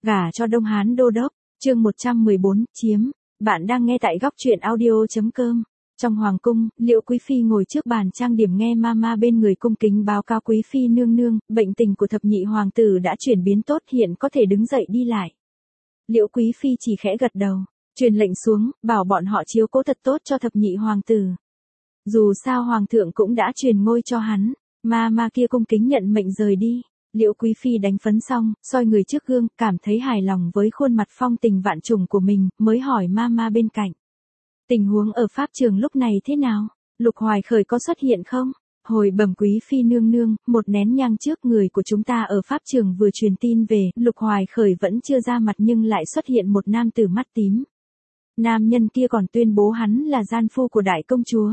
Gả cho Đông Hán Đô Đốc, chương 114, chiếm. Bạn đang nghe tại góc truyện audio.com. Trong hoàng cung, Liễu Quý Phi ngồi trước bàn trang điểm nghe mama bên người cung kính báo cáo Quý Phi nương nương, bệnh tình của thập nhị hoàng tử đã chuyển biến tốt, hiện có thể đứng dậy đi lại. Liễu Quý Phi chỉ khẽ gật đầu, truyền lệnh xuống, bảo bọn họ chiếu cố thật tốt cho thập nhị hoàng tử. Dù sao hoàng thượng cũng đã truyền ngôi cho hắn, mama kia cung kính nhận mệnh rời đi. Liễu Quý Phi đánh phấn xong, soi người trước gương, cảm thấy hài lòng với khuôn mặt phong tình vạn trùng của mình, mới hỏi mama bên cạnh. Tình huống ở pháp trường lúc này thế nào? Lục Hoài Khởi có xuất hiện không? Hồi bẩm Quý Phi nương nương, một nén nhang trước người của chúng ta ở pháp trường vừa truyền tin về, Lục Hoài Khởi vẫn chưa ra mặt nhưng lại xuất hiện một nam tử mắt tím. Nam nhân kia còn tuyên bố hắn là gian phu của đại công chúa.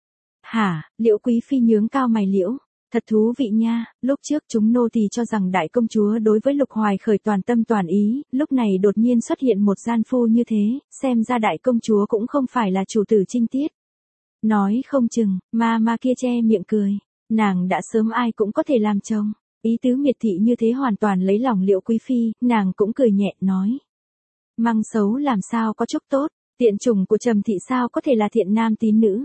Hả? Liễu Quý Phi nhướng cao mày liễu. Thật thú vị nha, lúc trước chúng nô tỳ cho rằng đại công chúa đối với Lục Hoài Khởi toàn tâm toàn ý, lúc này đột nhiên xuất hiện một gian phu như thế, xem ra đại công chúa cũng không phải là chủ tử trinh tiết. Nói không chừng, ma kia che miệng cười, nàng đã sớm ai cũng có thể làm chồng. Ý tứ miệt thị như thế hoàn toàn lấy lòng Liễu Quý Phi, nàng cũng cười nhẹ nói. Măng xấu làm sao có chút tốt, tiện chủng của Trầm thị sao có thể là thiện nam tín nữ.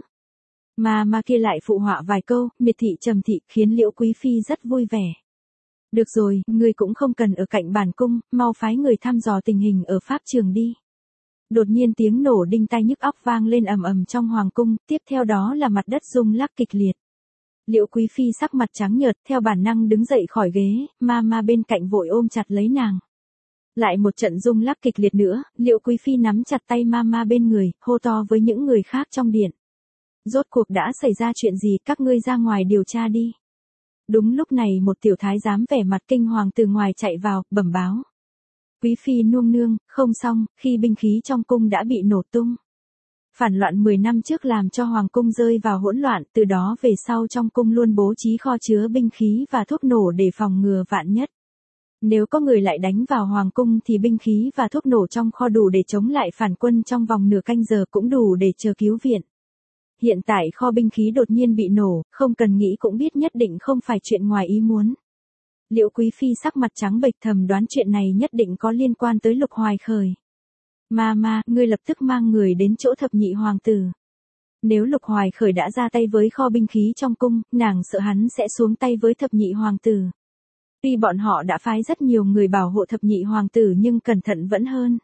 Ma kia lại phụ họa vài câu, miệt thị Trầm thị, khiến Liễu Quý Phi rất vui vẻ. Được rồi, ngươi cũng không cần ở cạnh bản cung, mau phái người thăm dò tình hình ở pháp trường đi. Đột nhiên tiếng nổ đinh tai nhức óc vang lên ầm ầm trong hoàng cung, tiếp theo đó là mặt đất rung lắc kịch liệt. Liễu Quý Phi sắc mặt trắng nhợt, theo bản năng đứng dậy khỏi ghế, ma bên cạnh vội ôm chặt lấy nàng. Lại một trận rung lắc kịch liệt nữa, Liễu Quý Phi nắm chặt tay ma bên người, hô to với những người khác trong điện. Rốt cuộc đã xảy ra chuyện gì, các ngươi ra ngoài điều tra đi. Đúng lúc này một tiểu thái giám vẻ mặt kinh hoàng từ ngoài chạy vào, bẩm báo. Quý Phi nương nương, không xong, khi binh khí trong cung đã bị nổ tung. Phản loạn 10 năm trước làm cho hoàng cung rơi vào hỗn loạn, từ đó về sau trong cung luôn bố trí kho chứa binh khí và thuốc nổ để phòng ngừa vạn nhất. Nếu có người lại đánh vào hoàng cung thì binh khí và thuốc nổ trong kho đủ để chống lại phản quân trong vòng nửa canh giờ, cũng đủ để chờ cứu viện. Hiện tại kho binh khí đột nhiên bị nổ, không cần nghĩ cũng biết nhất định không phải chuyện ngoài ý muốn. Liễu Quý Phi sắc mặt trắng bệch, thầm đoán chuyện này nhất định có liên quan tới Lục Hoài Khởi. Mama, ngươi lập tức mang người đến chỗ thập nhị hoàng tử. Nếu Lục Hoài Khởi đã ra tay với kho binh khí trong cung, nàng sợ hắn sẽ xuống tay với thập nhị hoàng tử. Tuy bọn họ đã phái rất nhiều người bảo hộ thập nhị hoàng tử nhưng cẩn thận vẫn hơn.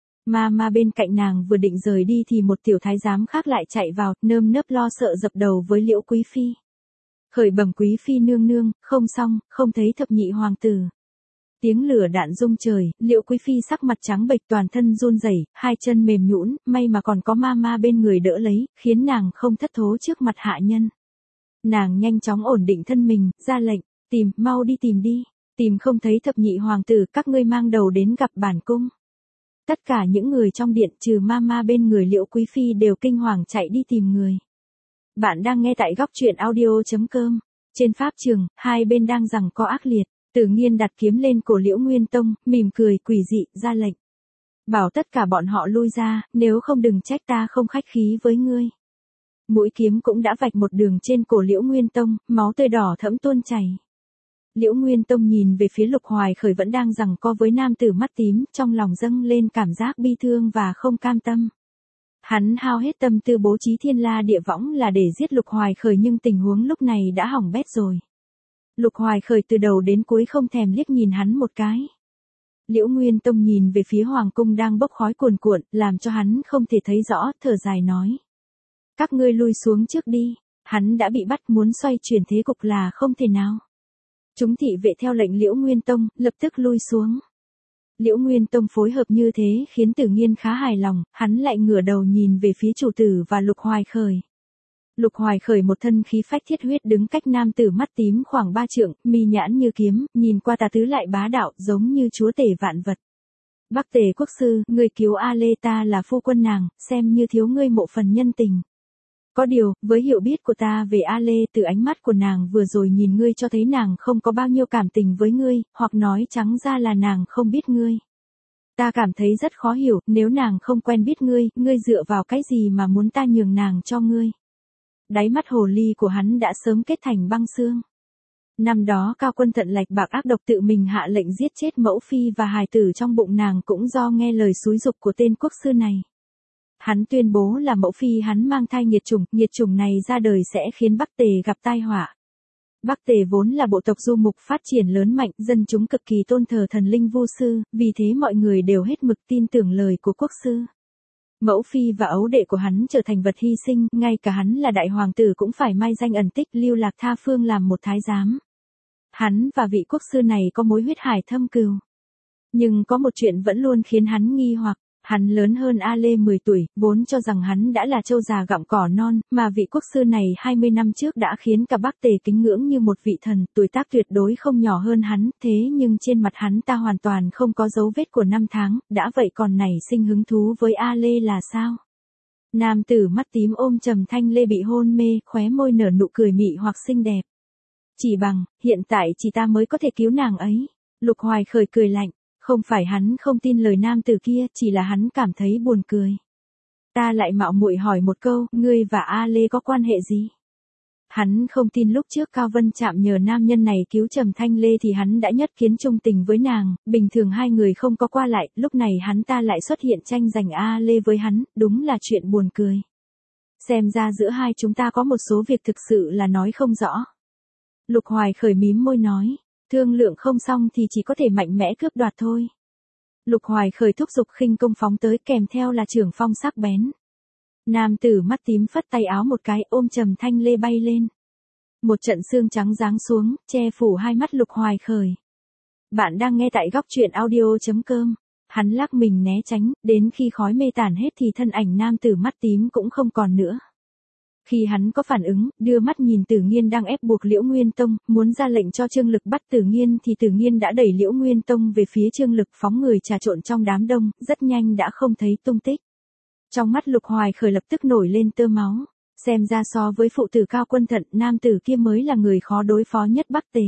Ma bên cạnh nàng vừa định rời đi thì một tiểu thái giám khác lại chạy vào, nơm nớp lo sợ dập đầu với Liễu Quý Phi. Khởi bẩm Quý Phi nương nương, không xong, không thấy thập nhị hoàng tử. Tiếng lửa đạn rung trời, Liễu Quý Phi sắc mặt trắng bệch, toàn thân run rẩy, hai chân mềm nhũn, may mà còn có ma bên người đỡ lấy, khiến nàng không thất thố trước mặt hạ nhân. Nàng nhanh chóng ổn định thân mình, ra lệnh, mau đi tìm đi, tìm không thấy thập nhị hoàng tử, các ngươi mang đầu đến gặp bản cung. Tất cả những người trong điện trừ ma bên người Liễu Quý Phi đều kinh hoàng chạy đi tìm người. Bạn đang nghe tại góc truyện audio.com. Trên pháp trường, hai bên đang giằng co ác liệt. Tử Nghiên đặt kiếm lên cổ Liễu Nguyên Tông, mỉm cười quỷ dị, ra lệnh. Bảo tất cả bọn họ lui ra, nếu không đừng trách ta không khách khí với ngươi. Mũi kiếm cũng đã vạch một đường trên cổ Liễu Nguyên Tông, máu tươi đỏ thẫm tuôn chảy. Liễu Nguyên Tông nhìn về phía Lục Hoài Khởi vẫn đang giằng co với nam tử mắt tím, trong lòng dâng lên cảm giác bi thương và không cam tâm. Hắn hao hết tâm tư bố trí thiên la địa võng là để giết Lục Hoài Khởi, nhưng tình huống lúc này đã hỏng bét rồi. Lục Hoài Khởi từ đầu đến cuối không thèm liếc nhìn hắn một cái. Liễu Nguyên Tông nhìn về phía hoàng cung đang bốc khói cuồn cuộn, làm cho hắn không thể thấy rõ, thở dài nói. Các ngươi lui xuống trước đi, hắn đã bị bắt, muốn xoay chuyển thế cục là không thể nào. Chúng thị vệ theo lệnh Liễu Nguyên Tông, lập tức lui xuống. Liễu Nguyên Tông phối hợp như thế khiến Tử Nghiên khá hài lòng, hắn lại ngửa đầu nhìn về phía chủ tử và Lục Hoài Khởi. Lục Hoài Khởi một thân khí phách thiết huyết đứng cách nam tử mắt tím khoảng 3 trượng, mi nhãn như kiếm, nhìn qua tà tứ lại bá đạo, giống như chúa tể vạn vật. Bắc Tề quốc sư, người cứu A Lê, ta là phu quân nàng, xem như thiếu ngươi một phần nhân tình. Có điều, với hiểu biết của ta về A Lê, từ ánh mắt của nàng vừa rồi nhìn ngươi cho thấy nàng không có bao nhiêu cảm tình với ngươi, hoặc nói trắng ra là nàng không biết ngươi. Ta cảm thấy rất khó hiểu, nếu nàng không quen biết ngươi, ngươi dựa vào cái gì mà muốn ta nhường nàng cho ngươi. Đáy mắt hồ ly của hắn đã sớm kết thành băng xương. Năm đó Cao Quân Thận lạch bạc ác độc tự mình hạ lệnh giết chết mẫu phi và hài tử trong bụng nàng cũng do nghe lời xúi giục của tên quốc sư này. Hắn tuyên bố là mẫu phi hắn mang thai nghiệt chủng này ra đời sẽ khiến Bắc Tề gặp tai họa. Bắc Tề vốn là bộ tộc du mục phát triển lớn mạnh, dân chúng cực kỳ tôn thờ thần linh Vu sư, vì thế mọi người đều hết mực tin tưởng lời của quốc sư. Mẫu phi và ấu đệ của hắn trở thành vật hy sinh, ngay cả hắn là đại hoàng tử cũng phải mai danh ẩn tích lưu lạc tha phương làm một thái giám. Hắn và vị quốc sư này có mối huyết hải thâm cừu. Nhưng có một chuyện vẫn luôn khiến hắn nghi hoặc. Hắn lớn hơn A Lê 10 tuổi, vốn cho rằng hắn đã là trâu già gặm cỏ non, mà vị quốc sư này 20 năm trước đã khiến cả Bắc Tề kính ngưỡng như một vị thần, tuổi tác tuyệt đối không nhỏ hơn hắn, thế nhưng trên mặt hắn ta hoàn toàn không có dấu vết của năm tháng, đã vậy còn nảy sinh hứng thú với A Lê là sao? Nam tử mắt tím ôm Trầm Thanh Lê bị hôn mê, khóe môi nở nụ cười mị hoặc xinh đẹp. Chỉ bằng, hiện tại chỉ ta mới có thể cứu nàng ấy. Lục Hoài Khởi cười lạnh. Không phải hắn không tin lời nam tử kia, chỉ là hắn cảm thấy buồn cười. Ta lại mạo muội hỏi một câu, ngươi và A Lê có quan hệ gì? Hắn không tin lúc trước Cao Vân Trạm nhờ nam nhân này cứu Trầm Thanh Lê thì hắn đã nhất kiến trung tình với nàng, bình thường hai người không có qua lại, lúc này hắn ta lại xuất hiện tranh giành A Lê với hắn, đúng là chuyện buồn cười. Xem ra giữa hai chúng ta có một số việc thực sự là nói không rõ. Lục Hoài Khởi mím môi nói. Thương lượng không xong thì chỉ có thể mạnh mẽ cướp đoạt thôi. Lục Hoài Khởi thúc giục khinh công phóng tới kèm theo là trường phong sắc bén. Nam tử mắt tím phất tay áo một cái ôm Trầm Thanh Lê bay lên. Một trận sương trắng giáng xuống, che phủ hai mắt Lục Hoài Khởi. Bạn đang nghe tại góc truyện audio.com. Hắn lắc mình né tránh, đến khi khói mê tản hết thì thân ảnh nam tử mắt tím cũng không còn nữa. Khi hắn có phản ứng, đưa mắt nhìn Tử Nghiên đang ép buộc Liễu Nguyên Tông, muốn ra lệnh cho Trương Lực bắt Tử Nghiên thì Tử Nghiên đã đẩy Liễu Nguyên Tông về phía Trương Lực phóng người trà trộn trong đám đông, rất nhanh đã không thấy tung tích. Trong mắt Lục Hoài Khởi lập tức nổi lên tơ máu, xem ra so với phụ tử Cao Quân Thận, nam tử kia mới là người khó đối phó nhất Bắc Tề.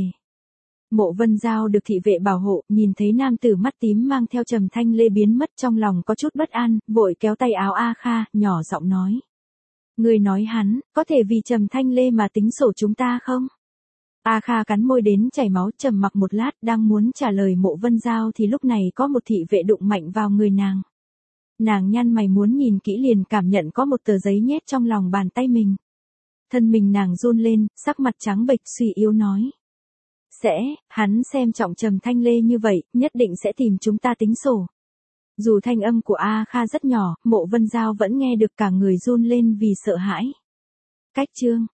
Mộ Vân Giao được thị vệ bảo hộ, nhìn thấy nam tử mắt tím mang theo Trầm Thanh Lê biến mất trong lòng có chút bất an, vội kéo tay áo A Kha, nhỏ giọng nói. Người nói hắn, có thể vì Trầm Thanh Lê mà tính sổ chúng ta không? A Kha cắn môi đến chảy máu, trầm mặc một lát, đang muốn trả lời Mộ Vân Giao thì lúc này có một thị vệ đụng mạnh vào người nàng. Nàng nhăn mày muốn nhìn kỹ liền cảm nhận có một tờ giấy nhét trong lòng bàn tay mình. Thân mình nàng run lên, sắc mặt trắng bệch suy yếu nói. Hắn xem trọng Trầm Thanh Lê như vậy, nhất định sẽ tìm chúng ta tính sổ. Dù thanh âm của A Kha rất nhỏ, Mộ Vân Giao vẫn nghe được cả người run lên vì sợ hãi. Cách chương